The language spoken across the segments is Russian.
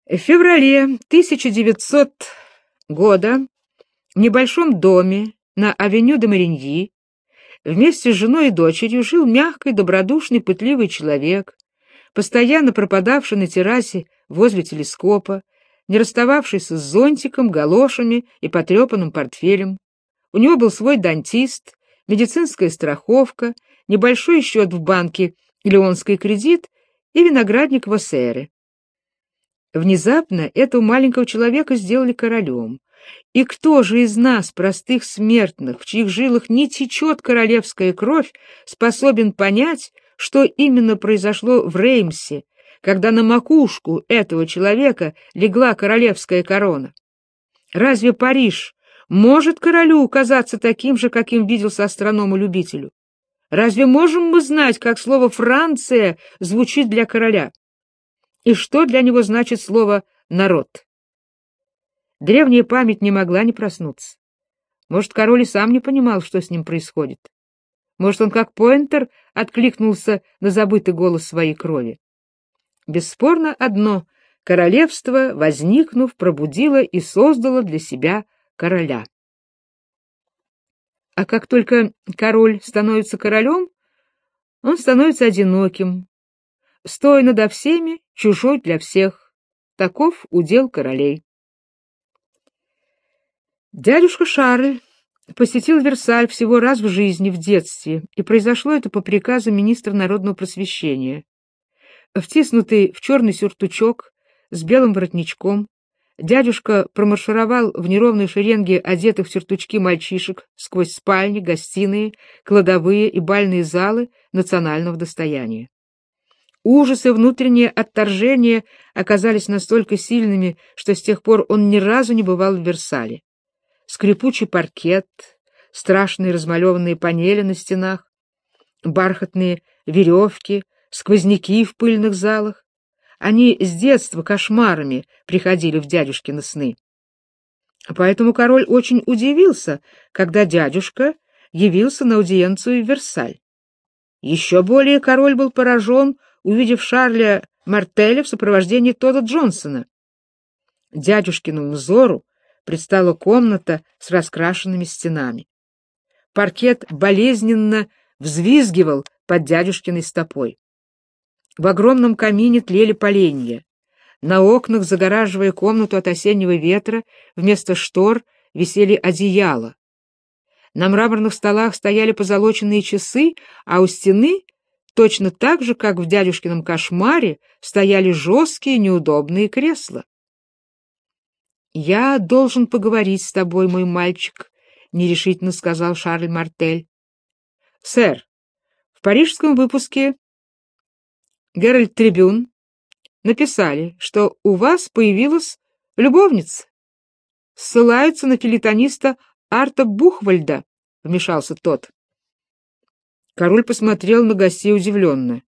В феврале 1900 года в небольшом доме на авеню де Мариньи вместе с женой и дочерью жил мягкий, добродушный, пытливый человек, постоянно пропадавший на террасе возле телескопа, не расстававшийся с зонтиком, галошами и потрепанным портфелем. У него был свой дантист, медицинская страховка, небольшой счет в банке «Леонский кредит» и виноградник в Оссере. Внезапно этого маленького человека сделали королем. И кто же из нас, простых смертных, в чьих жилах не течет королевская кровь, способен понять, что именно произошло в Реймсе, когда на макушку этого человека легла королевская корона? Разве Париж может королю казаться таким же, каким виделся астроному-любителю? Разве можем мы знать, как слово «Франция» звучит для короля? И что для него значит слово «народ»? Древняя память не могла не проснуться. Может, король и сам не понимал, что с ним происходит. Может, он, как Пойнтер, откликнулся на забытый голос своей крови. Бесспорно одно — королевство, возникнув, пробудило и создало для себя короля. А как только король становится королем, он становится одиноким, стоя надо всеми, чужой для всех. Таков удел королей. Дядюшка Шарль посетил Версаль всего раз в жизни, в детстве, и произошло это по приказу министра народного просвещения. Втиснутый в черный сюртучок с белым воротничком, дядюшка промаршировал в неровной шеренге одетых в сюртучки мальчишек сквозь спальни, гостиные, кладовые и бальные залы национального достояния. Ужас и внутреннее отторжение оказались настолько сильными, что с тех пор он ни разу не бывал в Версале. Скрипучий паркет, страшные размалеванные панели на стенах, бархатные веревки, сквозняки в пыльных залах. Они с детства кошмарами приходили в дядюшкины сны. Поэтому король очень удивился, когда дядюшка явился на аудиенцию в Версаль. Еще более король был поражен, увидев Шарля Мартеля в сопровождении Тодда Джонсона. Дядюшкиному взору предстала комната с раскрашенными стенами. Паркет болезненно взвизгивал под дядюшкиной стопой. В огромном камине тлели поленья. На окнах, загораживая комнату от осеннего ветра, вместо штор висели одеяла. На мраморных столах стояли позолоченные часы, а у стены, точно так же, как в дядюшкином кошмаре, стояли жесткие неудобные кресла. «Я должен поговорить с тобой, мой мальчик», — нерешительно сказал Шарль Мартель. «Сэр, в парижском выпуске «Геральт Трибюн» написали, что у вас появилась любовница. Ссылаются на фельетониста Арта Бухвальда», — вмешался тот. Король посмотрел на гостей удивленно.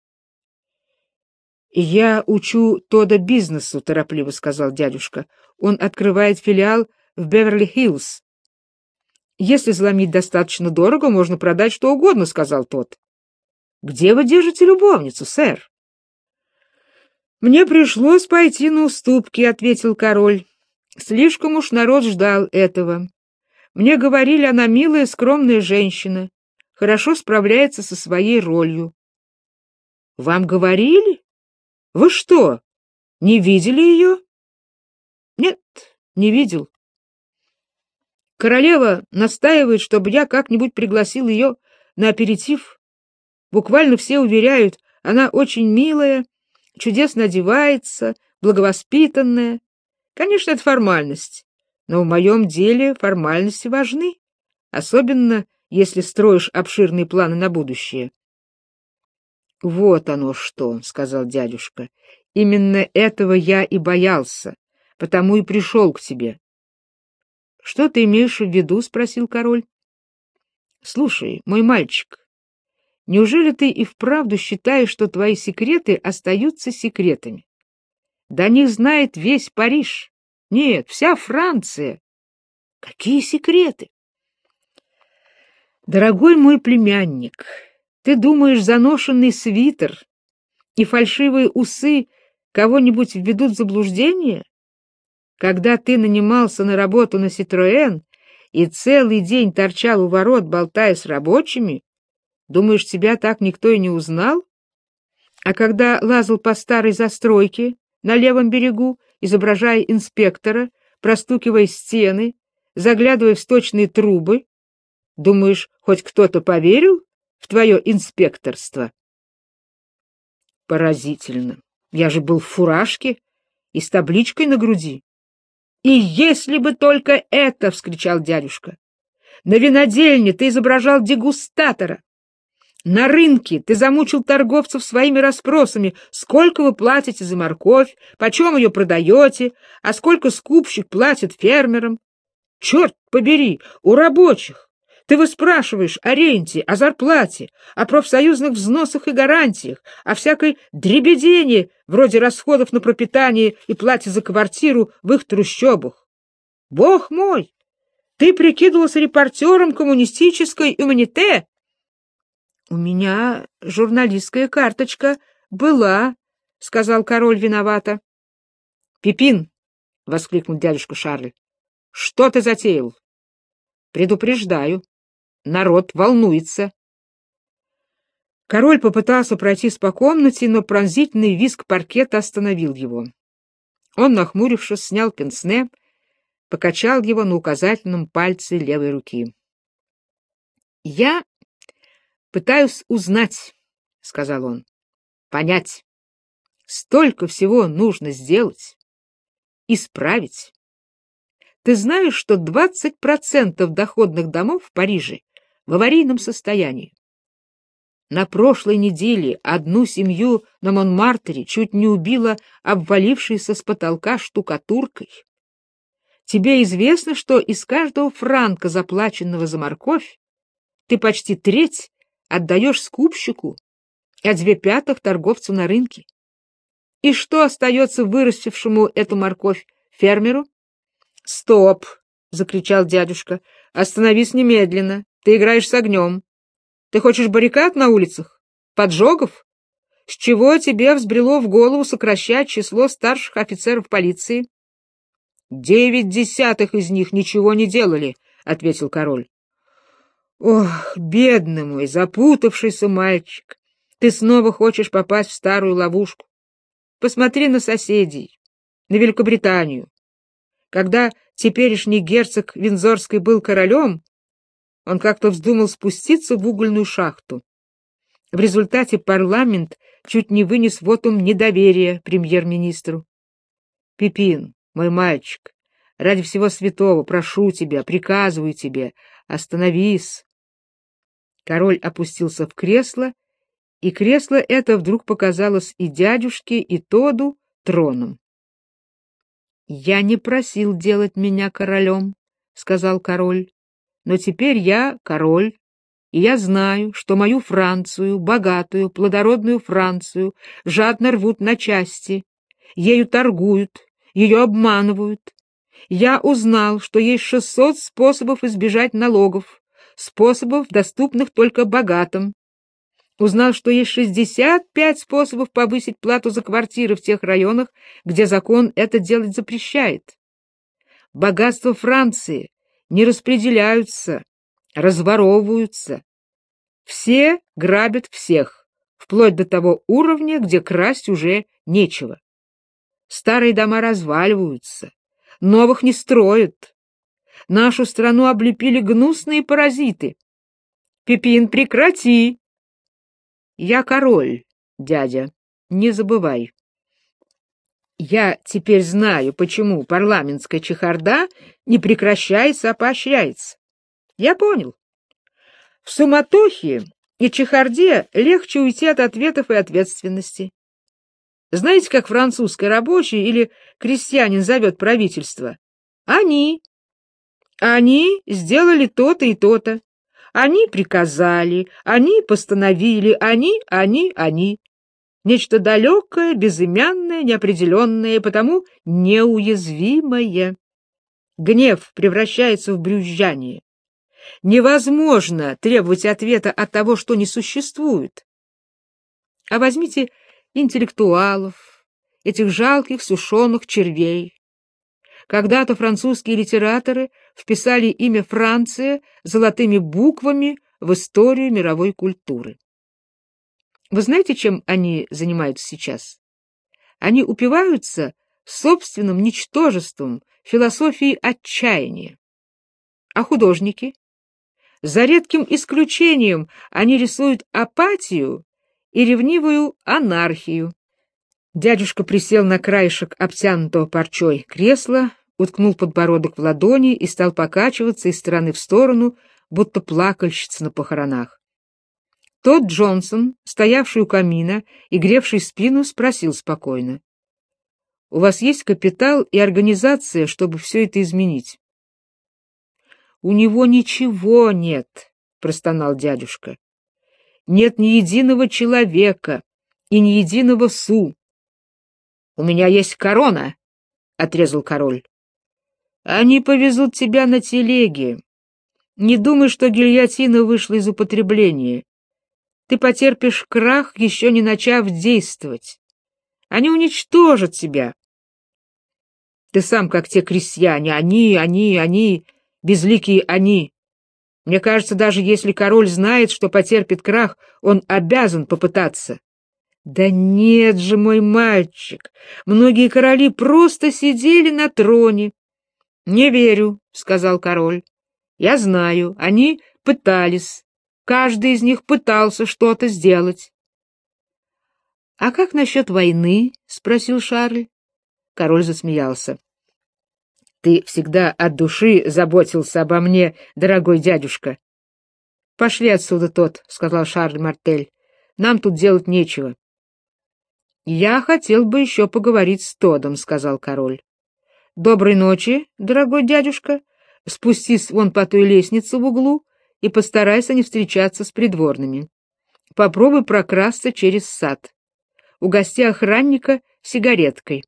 «Я учу Тодда бизнесу», — торопливо сказал дядюшка. «Он открывает филиал в Беверли-Хиллз». «Если заломить достаточно дорого, можно продать что угодно», — сказал тот. «Где вы держите любовницу, сэр?» «Мне пришлось пойти на уступки», — ответил король. «Слишком уж народ ждал этого. Мне говорили, она милая, скромная женщина, хорошо справляется со своей ролью». «Вам говорили? Вы что, не видели ее?» «Нет, не видел. Королева настаивает, чтобы я как-нибудь пригласил ее на аперитив. Буквально все уверяют, она очень милая, чудесно одевается, благовоспитанная. Конечно, это формальность, но в моем деле формальности важны, особенно если строишь обширные планы на будущее». «Вот оно что», — сказал дядюшка. «Именно этого я и боялся, потому и пришел к тебе». «Что ты имеешь в виду?» — спросил король. «Слушай, мой мальчик, неужели ты и вправду считаешь, что твои секреты остаются секретами? До них знает весь Париж. Нет, вся Франция. Какие секреты?» «Дорогой мой племянник, ты думаешь, заношенный свитер и фальшивые усы кого-нибудь введут в заблуждение? Когда ты нанимался на работу на Citroën и целый день торчал у ворот, болтая с рабочими, думаешь, тебя так никто и не узнал? А когда лазал по старой застройке на левом берегу, изображая инспектора, простукивая стены, заглядывая в сточные трубы, думаешь, хоть кто-то поверил в твое инспекторство? Поразительно. Я же был в фуражке и с табличкой на груди. И если бы только это, — вскричал дядюшка. На винодельне ты изображал дегустатора. На рынке ты замучил торговцев своими расспросами, сколько вы платите за морковь, почем ее продаете, а сколько скупщик платит фермерам. Черт побери, у рабочих ты выспрашиваешь о ренте, о зарплате, о профсоюзных взносах и гарантиях, о всякой дребедени, вроде расходов на пропитание и плате за квартиру в их трущобах. Бог мой, ты прикидывался репортером коммунистической «Юманите». — У меня журналистская карточка была, — сказал король виновато. — Пипин! — воскликнул дядюшка Шарль. — Что ты затеял? — Предупреждаю. Народ волнуется. Король попытался пройтись по комнате, но пронзительный визг паркета остановил его. Он, нахмурившись, снял пенсне, покачал его на указательном пальце левой руки. — Я пытаюсь узнать, — сказал он, — понять. Столько всего нужно сделать, исправить. Ты знаешь, что 20% доходных домов в Париже в аварийном состоянии? На прошлой неделе одну семью на Монмартре чуть не убила обвалившейся с потолка штукатуркой. Тебе известно, что из каждого франка, заплаченного за морковь, ты почти треть отдаешь скупщику, а 2/5 торговцу на рынке. И что остается вырастившему эту морковь фермеру? — Стоп! — закричал дядюшка. — Остановись немедленно. Ты играешь с огнем. Ты хочешь баррикад на улицах? Поджогов? С чего тебе взбрело в голову сокращать число старших офицеров полиции? — 9 из них ничего не делали, — ответил король. — Ох, бедный мой, запутавшийся мальчик, ты снова хочешь попасть в старую ловушку. Посмотри на соседей, на Великобританию. Когда теперешний герцог Виндзорский был королем, он как-то вздумал спуститься в угольную шахту. В результате парламент чуть не вынес вотум недоверия премьер-министру. Пипин, мой мальчик, ради всего святого, прошу тебя, приказываю тебе, остановись. Король опустился в кресло, и кресло это вдруг показалось и дядюшке, и Тоду троном. — Я не просил делать меня королем, — сказал король, — но теперь я король, и я знаю, что мою Францию, богатую, плодородную Францию, жадно рвут на части, ею торгуют, ее обманывают. Я узнал, что есть 600 способов избежать налогов, способов, доступных только богатым. Узнал, что есть 65 способов повысить плату за квартиры в тех районах, где закон это делать запрещает. Богатства Франции не распределяются, разворовываются. Все грабят всех, вплоть до того уровня, где красть уже нечего. Старые дома разваливаются, новых не строят. Нашу страну облепили гнусные паразиты. Пипин, прекрати! Я король, дядя, не забывай. Я теперь знаю, почему парламентская чехарда не прекращается, а поощряется. Я понял. В суматохе и чехарде легче уйти от ответов и ответственности. Знаете, как французский рабочий или крестьянин зовет правительство? Они сделали то-то и то-то. Они приказали, они постановили, они. Нечто далекое, безымянное, неопределенное, потому неуязвимое. Гнев превращается в брюзжание. Невозможно требовать ответа от того, что не существует. А возьмите интеллектуалов этих жалких сушеных червей. Когда-то французские литераторы вписали имя Франция золотыми буквами в историю мировой культуры. Вы знаете, чем они занимаются сейчас? Они упиваются собственным ничтожеством, философией отчаяния. А художники? За редким исключением они рисуют апатию и ревнивую анархию. Дядюшка присел на краешек обтянутого парчой кресла, уткнул подбородок в ладони и стал покачиваться из стороны в сторону, будто плакальщица на похоронах. Тот Джонсон, стоявший у камина и гревший спину, спросил спокойно: «У вас есть капитал и организация, чтобы все это изменить?» «У него ничего нет», — простонал дядюшка. «Нет ни единого человека и ни единого су». «У меня есть корона», — отрезал король. «Они повезут тебя на телеге. Не думай, что гильотина вышла из употребления. Ты потерпишь крах, еще не начав действовать. Они уничтожат тебя. Ты сам, как те крестьяне, они, безликие они. Мне кажется, даже если король знает, что потерпит крах, он обязан попытаться». «Да нет же, мой мальчик, многие короли просто сидели на троне». «Не верю», — сказал король. «Я знаю, они пытались. Каждый из них пытался что-то сделать». «А как насчет войны?» — спросил Шарль. Король засмеялся. «Ты всегда от души заботился обо мне, дорогой дядюшка». «Пошли отсюда, тот», — сказал Шарль Мартель. «Нам тут делать нечего». «Я хотел бы еще поговорить с Тодом», — сказал король. «Доброй ночи, дорогой дядюшка. Спустись вон по той лестнице в углу и постарайся не встречаться с придворными. Попробуй прокрасться через сад. Угости охранника сигареткой».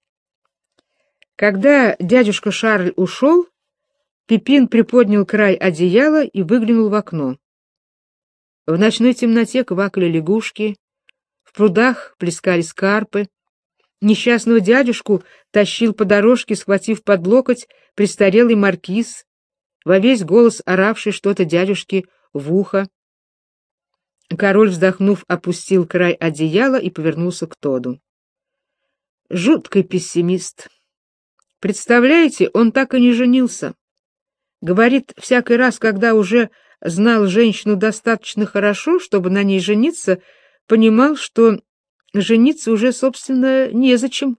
Когда дядюшка Шарль ушел, Пипин приподнял край одеяла и выглянул в окно. В ночной темноте квакали лягушки, в прудах плескались карпы. Несчастного дядюшку тащил по дорожке, схватив под локоть, престарелый маркиз, во весь голос оравший что-то дядюшке в ухо. Король, вздохнув, опустил край одеяла и повернулся к Тоду. «Жуткий пессимист. Представляете, он так и не женился. Говорит, всякий раз, когда уже знал женщину достаточно хорошо, чтобы на ней жениться, понимал, что жениться уже, собственно, незачем».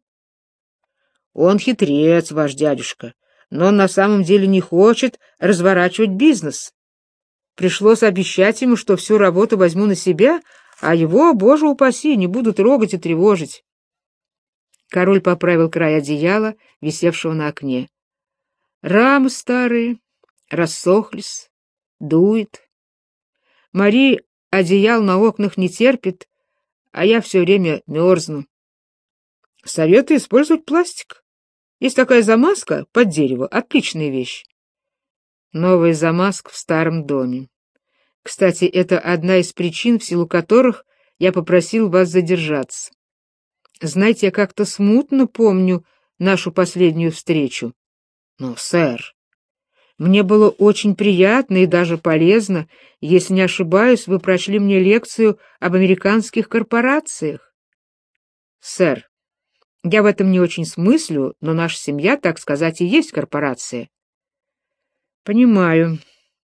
«Он хитрец, ваш дядюшка, но он на самом деле не хочет разворачивать бизнес. Пришлось обещать ему, что всю работу возьму на себя, а его, боже упаси, не буду трогать и тревожить». Король поправил край одеяла, висевшего на окне. «Рамы старые, рассохлись, дует. Мари одеял на окнах не терпит, а я все время мерзну. Советую использовать пластик. Есть такая замазка под дерево, отличная вещь». Новая замазка в старом доме. Кстати, это одна из причин, в силу которых я попросил вас задержаться. Знаете, я как-то смутно помню нашу последнюю встречу. Но, сэр, мне было очень приятно и даже полезно. Если не ошибаюсь, вы прочли мне лекцию об американских корпорациях. Сэр, я в этом не очень смыслю, но наша семья, так сказать, и есть корпорация. Понимаю.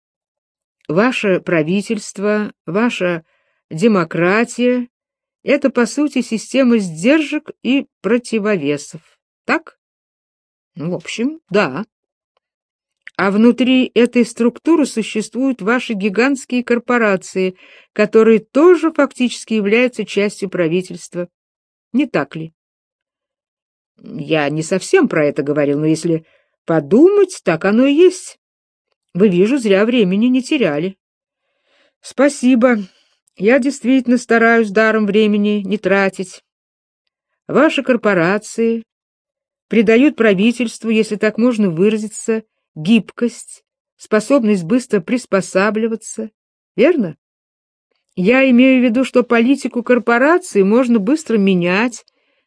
Ваше правительство, ваша демократия — это, по сути, система сдержек и противовесов. Так? В общем, да. А внутри этой структуры существуют ваши гигантские корпорации, которые тоже фактически являются частью правительства. Не так ли? Я не совсем про это говорил, но если подумать, так оно и есть. Вы, вижу, зря времени не теряли. Спасибо. Я действительно стараюсь даром времени не тратить. Ваши корпорации придают правительству, если так можно выразиться, гибкость, способность быстро приспосабливаться. Верно? Я имею в виду, что политику корпорации можно быстро менять,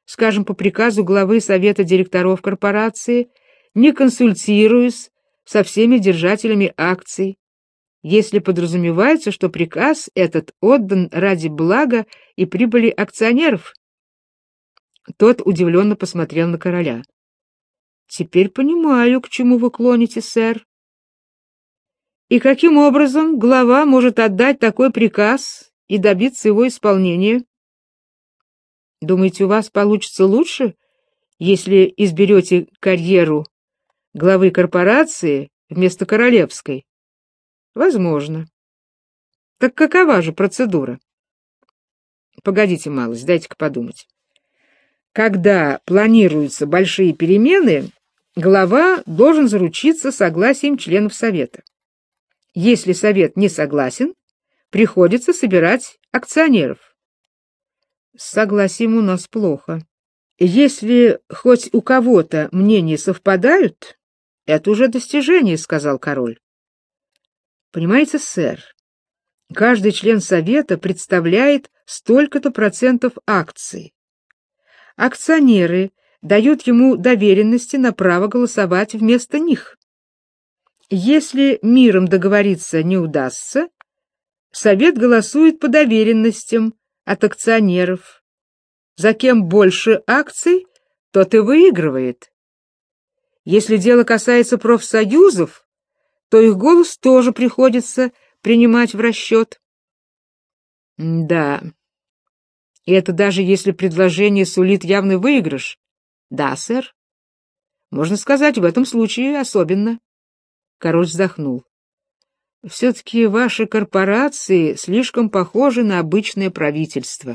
скажем, по приказу главы совета директоров корпорации, не консультируясь со всеми держателями акций, если подразумевается, что приказ этот отдан ради блага и прибыли акционеров. Тот удивленно посмотрел на короля. Теперь понимаю, к чему вы клоните, сэр. И каким образом глава может отдать такой приказ и добиться его исполнения? Думаете, у вас получится лучше, если изберете карьеру главы корпорации вместо королевской? Возможно. Так какова же процедура? Погодите малость, дайте-ка подумать. Когда планируются большие перемены, глава должен заручиться согласием членов совета. Если совет не согласен, приходится собирать акционеров. С согласием у нас плохо. Если хоть у кого-то мнения совпадают, это уже достижение, сказал король. Понимаете, сэр, каждый член совета представляет столько-то процентов акций. Акционеры дают ему доверенности на право голосовать вместо них. Если миром договориться не удастся, совет голосует по доверенностям от акционеров. За кем больше акций, тот и выигрывает. Если дело касается профсоюзов, то их голос тоже приходится принимать в расчет. Да, и это даже если предложение сулит явный выигрыш. Да, сэр. Можно сказать, в этом случае особенно. Король вздохнул. Все-таки ваши корпорации слишком похожи на обычное правительство.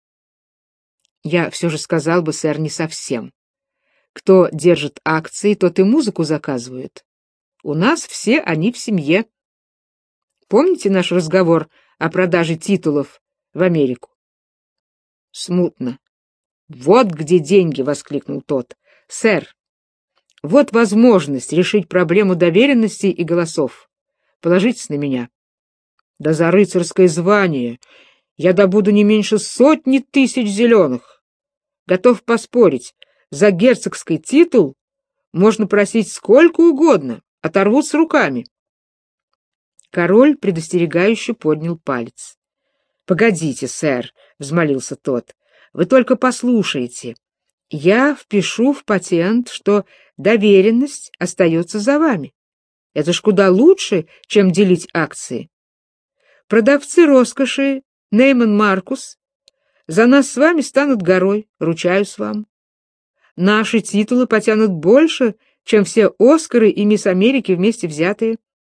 Я все же сказал бы, сэр, не совсем. Кто держит акции, тот и музыку заказывает. У нас все они в семье. Помните наш разговор о продаже титулов в Америку? Смутно. Вот где деньги, воскликнул тот. Сэр, вот возможность решить проблему доверенностей и голосов. Положитесь на меня. Да за рыцарское звание я добуду не меньше 100 000 зеленых. Готов поспорить, за герцогский титул можно просить сколько угодно, оторвут с руками. Король предостерегающе поднял палец. «Погодите, сэр», — взмолился тот, — «вы только послушайте. Я впишу в патент, что доверенность остается за вами. Это ж куда лучше, чем делить акции. Продавцы роскоши, Нейман Маркус, за нас с вами станут горой, ручаюсь вам. Наши титулы потянут больше, чем все Оскары и Мисс Америки вместе взятые.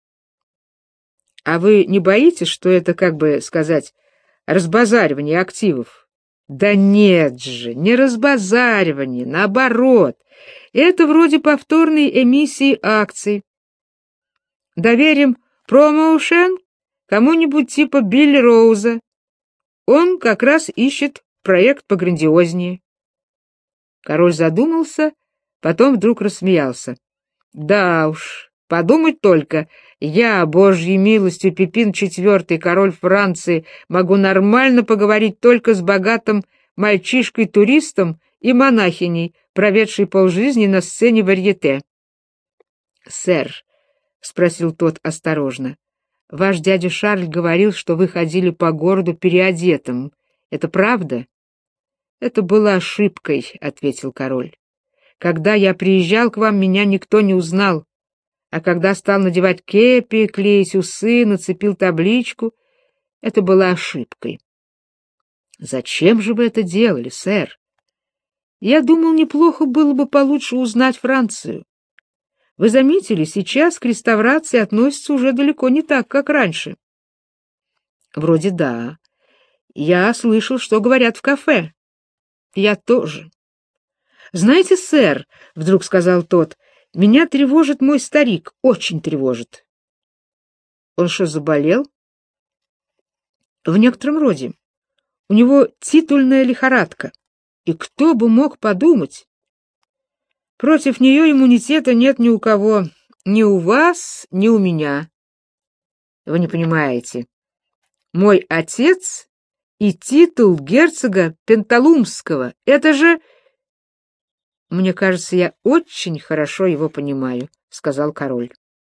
А вы не боитесь, что это, как бы сказать, разбазаривание активов? Да нет же, не разбазаривание, наоборот. Это вроде повторной эмиссии акций. Доверим промоушен кому-нибудь типа Билли Роуза. Он как раз ищет проект пограндиознее. Король задумался, потом вдруг рассмеялся. Да уж, подумать только, я, Божьей милостью, Пипин IV, король Франции, могу нормально поговорить только с богатым мальчишкой-туристом и монахиней, проведшей полжизни на сцене варьете. Сэр, — спросил тот осторожно, — ваш дядя Шарль говорил, что вы ходили по городу переодетым. Это правда? — Это было ошибкой, — ответил король. — Когда я приезжал к вам, меня никто не узнал. А когда стал надевать кепи, клеить усы, нацепил табличку, это была ошибкой. — Зачем же вы это делали, сэр? Я думал, неплохо было бы получше узнать Францию. Вы заметили, сейчас к реставрации относятся уже далеко не так, как раньше. Вроде да. Я слышал, что говорят в кафе. Я тоже. Знаете, сэр, вдруг сказал тот, меня тревожит мой старик, очень тревожит. Он что, заболел? В некотором роде. У него титульная лихорадка. И кто бы мог подумать? Против нее иммунитета нет ни у кого, ни у вас, ни у меня. Вы не понимаете. Мой отец и титул герцога Пенталумского — это же «Мне кажется, я очень хорошо его понимаю», — сказал король.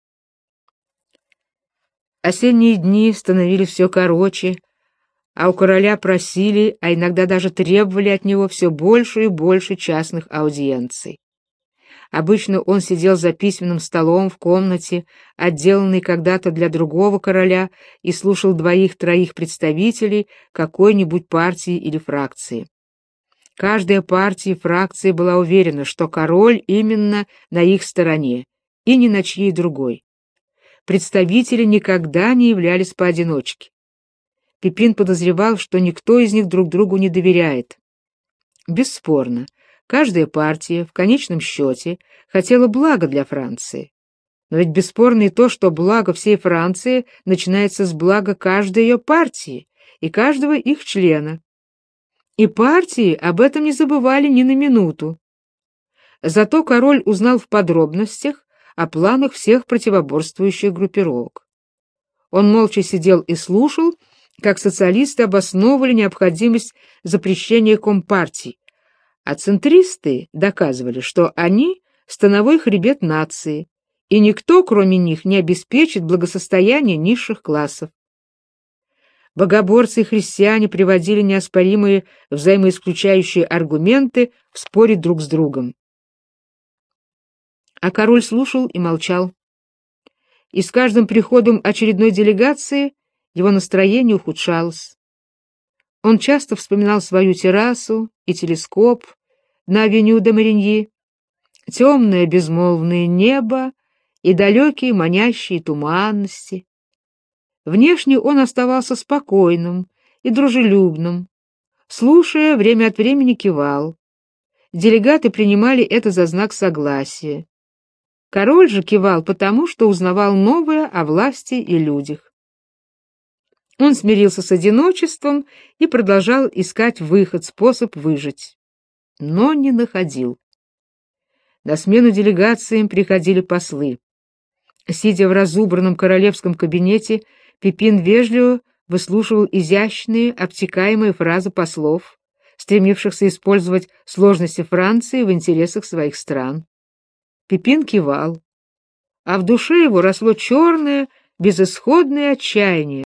Осенние дни становились все короче, а у короля просили, а иногда даже требовали от него все больше и больше частных аудиенций. Обычно он сидел за письменным столом в комнате, отделанной когда-то для другого короля, и слушал двоих-троих представителей какой-нибудь партии или фракции. Каждая партия и фракция была уверена, что король именно на их стороне, и ни на чьей другой. Представители никогда не являлись поодиночке. Пипин подозревал, что никто из них друг другу не доверяет. Бесспорно, каждая партия в конечном счете хотела блага для Франции. Но ведь бесспорно и то, что благо всей Франции начинается с блага каждой ее партии и каждого их члена. И партии об этом не забывали ни на минуту. Зато король узнал в подробностях о планах всех противоборствующих группировок. Он молча сидел и слушал, как социалисты обосновывали необходимость запрещения компартий, а центристы доказывали, что они — становой хребет нации, и никто, кроме них, не обеспечит благосостояние низших классов. Богоборцы и христиане приводили неоспоримые взаимоисключающие аргументы в споре друг с другом. А король слушал и молчал. И с каждым приходом очередной делегации его настроение ухудшалось. Он часто вспоминал свою террасу и телескоп на авеню де Мариньи, темное безмолвное небо и далекие манящие туманности. Внешне он оставался спокойным и дружелюбным, слушая, время от времени кивал. Делегаты принимали это за знак согласия. Король же кивал потому, что узнавал новое о власти и людях. Он смирился с одиночеством и продолжал искать выход, способ выжить. Но не находил. На смену делегациям приходили послы. Сидя в разубранном королевском кабинете, Пипин вежливо выслушивал изящные, обтекаемые фразы послов, стремившихся использовать сложности Франции в интересах своих стран. Пипин кивал, а в душе его росло черное, безысходное отчаяние.